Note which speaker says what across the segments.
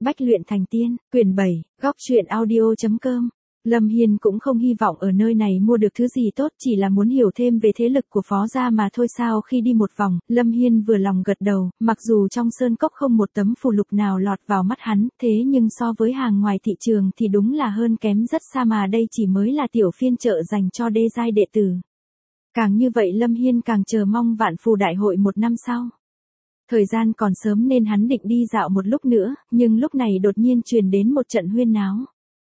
Speaker 1: Bách luyện thành tiên, quyển 7, góc truyện audio.com. Lâm Hiên cũng không hy vọng ở nơi này mua được thứ gì tốt, chỉ là muốn hiểu thêm về thế lực của Phó gia mà thôi. Sau khi đi một vòng, Lâm Hiên vừa lòng gật đầu, mặc dù trong sơn cốc không một tấm phù lục nào lọt vào mắt hắn, thế nhưng so với hàng ngoài thị trường thì đúng là hơn kém rất xa, mà đây chỉ mới là tiểu phiên chợ dành cho đê giai đệ tử. Càng như vậy Lâm Hiên càng chờ mong vạn phù đại hội một năm sau. Thời gian còn sớm nên hắn định đi dạo một lúc nữa, nhưng lúc này đột nhiên truyền đến một trận huyên náo.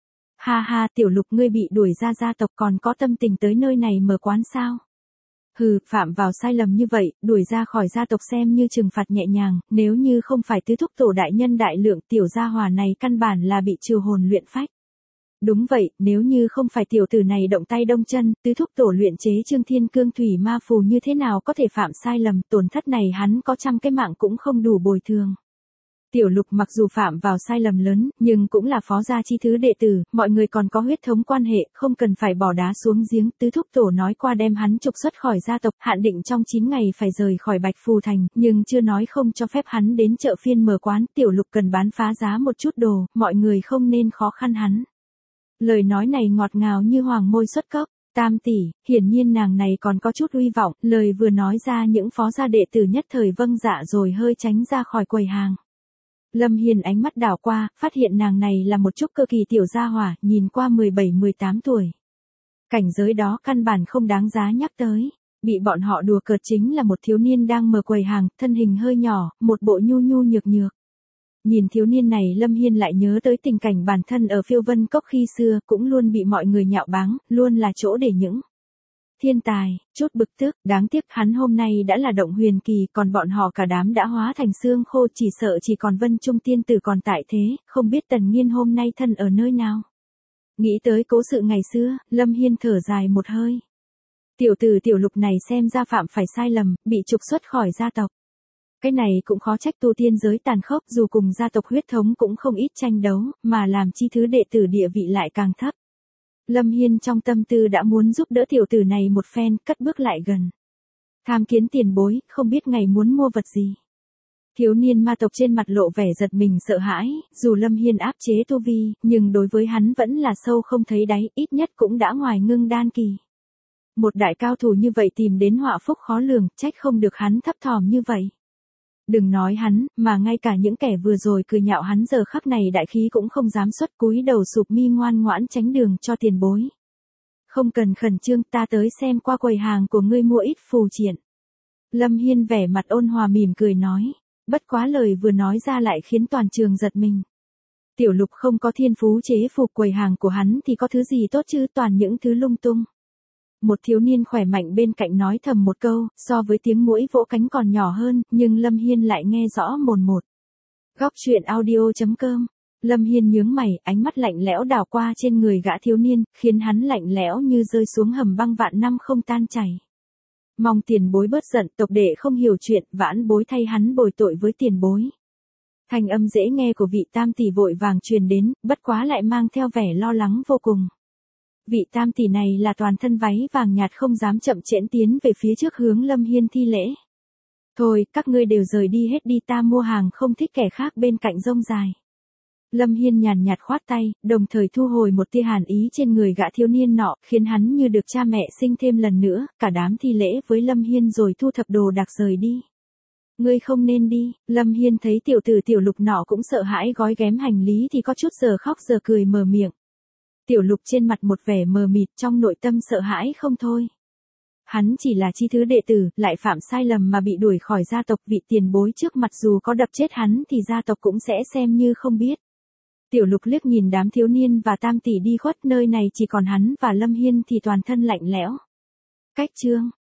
Speaker 1: Ha ha, Tiểu Lục, ngươi bị đuổi ra gia tộc còn có tâm tình tới nơi này mở quán sao? Hừ, phạm vào sai lầm như vậy, đuổi ra khỏi gia tộc xem như trừng phạt nhẹ nhàng, nếu như không phải tứ thúc tổ đại nhân đại lượng, tiểu gia hỏa này căn bản là bị trừ hồn luyện phách. Đúng vậy, nếu như không phải tiểu tử này động tay động chân, tứ thúc tổ luyện chế Trương Thiên Cương Thủy Ma Phù như thế nào có thể phạm sai lầm, tổn thất này hắn có trăm cái mạng cũng không đủ bồi thường. Tiểu Lục mặc dù phạm vào sai lầm lớn, nhưng cũng là Phó gia chi thứ đệ tử, mọi người còn có huyết thống quan hệ, không cần phải bỏ đá xuống giếng. Tứ thúc tổ nói qua đem hắn trục xuất khỏi gia tộc, hạn định trong 9 ngày phải rời khỏi Bạch Phù Thành, nhưng chưa nói không cho phép hắn đến chợ phiên mở quán. Tiểu Lục cần bán phá giá một chút đồ, mọi người không nên khó khăn hắn. Lời nói này ngọt ngào như hoàng môi xuất cốc. Tam tỷ, hiển nhiên nàng này còn có chút uy vọng, lời vừa nói ra những phó gia đệ tử nhất thời vâng dạ rồi hơi tránh ra khỏi quầy hàng. Lâm Hiên ánh mắt đảo qua, phát hiện nàng này là một trúc cơ kỳ tiểu gia hỏa, nhìn qua 17-18 tuổi. Cảnh giới đó căn bản không đáng giá nhắc tới. Bị bọn họ đùa cợt chính là một thiếu niên đang mở quầy hàng, thân hình hơi nhỏ, một bộ nhu nhu nhược nhược. Nhìn thiếu niên này Lâm Hiên lại nhớ tới tình cảnh bản thân ở Phiêu Vân Cốc khi xưa, cũng luôn bị mọi người nhạo báng, luôn là chỗ để những thiên tài, chút bực tức. Đáng tiếc hắn hôm nay đã là động huyền kỳ, còn bọn họ cả đám đã hóa thành xương khô, chỉ sợ chỉ còn Vân Trung tiên tử còn tại thế, không biết Tần Nghiên hôm nay thân ở nơi nào. Nghĩ tới cố sự ngày xưa, Lâm Hiên thở dài một hơi. Tiểu tử Tiểu Lục này xem ra phạm phải sai lầm, bị trục xuất khỏi gia tộc. Cái này cũng khó trách, tu tiên giới tàn khốc, dù cùng gia tộc huyết thống cũng không ít tranh đấu, mà làm chi thứ đệ tử địa vị lại càng thấp. Lâm Hiên trong tâm tư đã muốn giúp đỡ tiểu tử này một phen, cất bước lại gần. Tham kiến tiền bối, không biết ngày muốn mua vật gì. Thiếu niên ma tộc trên mặt lộ vẻ giật mình sợ hãi, dù Lâm Hiên áp chế tu vi, nhưng đối với hắn vẫn là sâu không thấy đáy, ít nhất cũng đã ngoài ngưng đan kỳ. Một đại cao thủ như vậy tìm đến họa phúc khó lường, trách không được hắn thấp thỏm như vậy. Đừng nói hắn, mà ngay cả những kẻ vừa rồi cười nhạo hắn giờ khắc này đại khí cũng không dám xuất, cúi đầu sụp mi ngoan ngoãn tránh đường cho tiền bối. Không cần khẩn trương, ta tới xem qua quầy hàng của ngươi mua ít phù triện. Lâm Hiên vẻ mặt ôn hòa mỉm cười nói, bất quá lời vừa nói ra lại khiến toàn trường giật mình. Tiểu Lục không có thiên phú chế phục, quầy hàng của hắn thì có thứ gì tốt chứ, toàn những thứ lung tung. Một thiếu niên khỏe mạnh bên cạnh nói thầm một câu, so với tiếng muỗi vỗ cánh còn nhỏ hơn, nhưng Lâm Hiên lại nghe rõ mồn một. Góc truyện audio.com. Lâm Hiên nhướng mày, ánh mắt lạnh lẽo đảo qua trên người gã thiếu niên, khiến hắn lạnh lẽo như rơi xuống hầm băng vạn năm không tan chảy. Mong tiền bối bớt giận, tộc đệ không hiểu chuyện, vãn bối thay hắn bồi tội với tiền bối. Thanh âm dễ nghe của vị tam tỷ vội vàng truyền đến, bất quá lại mang theo vẻ lo lắng vô cùng. Vị tam tỷ này là toàn thân váy vàng nhạt, không dám chậm trễ tiến về phía trước hướng Lâm Hiên thi lễ. Thôi, các ngươi đều rời đi hết đi, ta mua hàng không thích kẻ khác bên cạnh rông dài. Lâm Hiên nhàn nhạt khoát tay, đồng thời thu hồi một tia hàn ý trên người gã thiếu niên nọ, khiến hắn như được cha mẹ sinh thêm lần nữa. Cả đám thi lễ với Lâm Hiên rồi thu thập đồ đạc rời đi. Ngươi không nên đi. Lâm Hiên thấy tiểu tử Tiểu Lục nọ cũng sợ hãi gói ghém hành lý thì có chút giờ khóc giờ cười mở miệng. Tiểu Lục trên mặt một vẻ mờ mịt, trong nội tâm sợ hãi không thôi. Hắn chỉ là chi thứ đệ tử, lại phạm sai lầm mà bị đuổi khỏi gia tộc, vị tiền bối trước mặt dù có đập chết hắn thì gia tộc cũng sẽ xem như không biết. Tiểu Lục liếc nhìn đám thiếu niên và tam tỷ đi khuất, nơi này chỉ còn hắn và Lâm Hiên thì toàn thân lạnh lẽo. Cách chương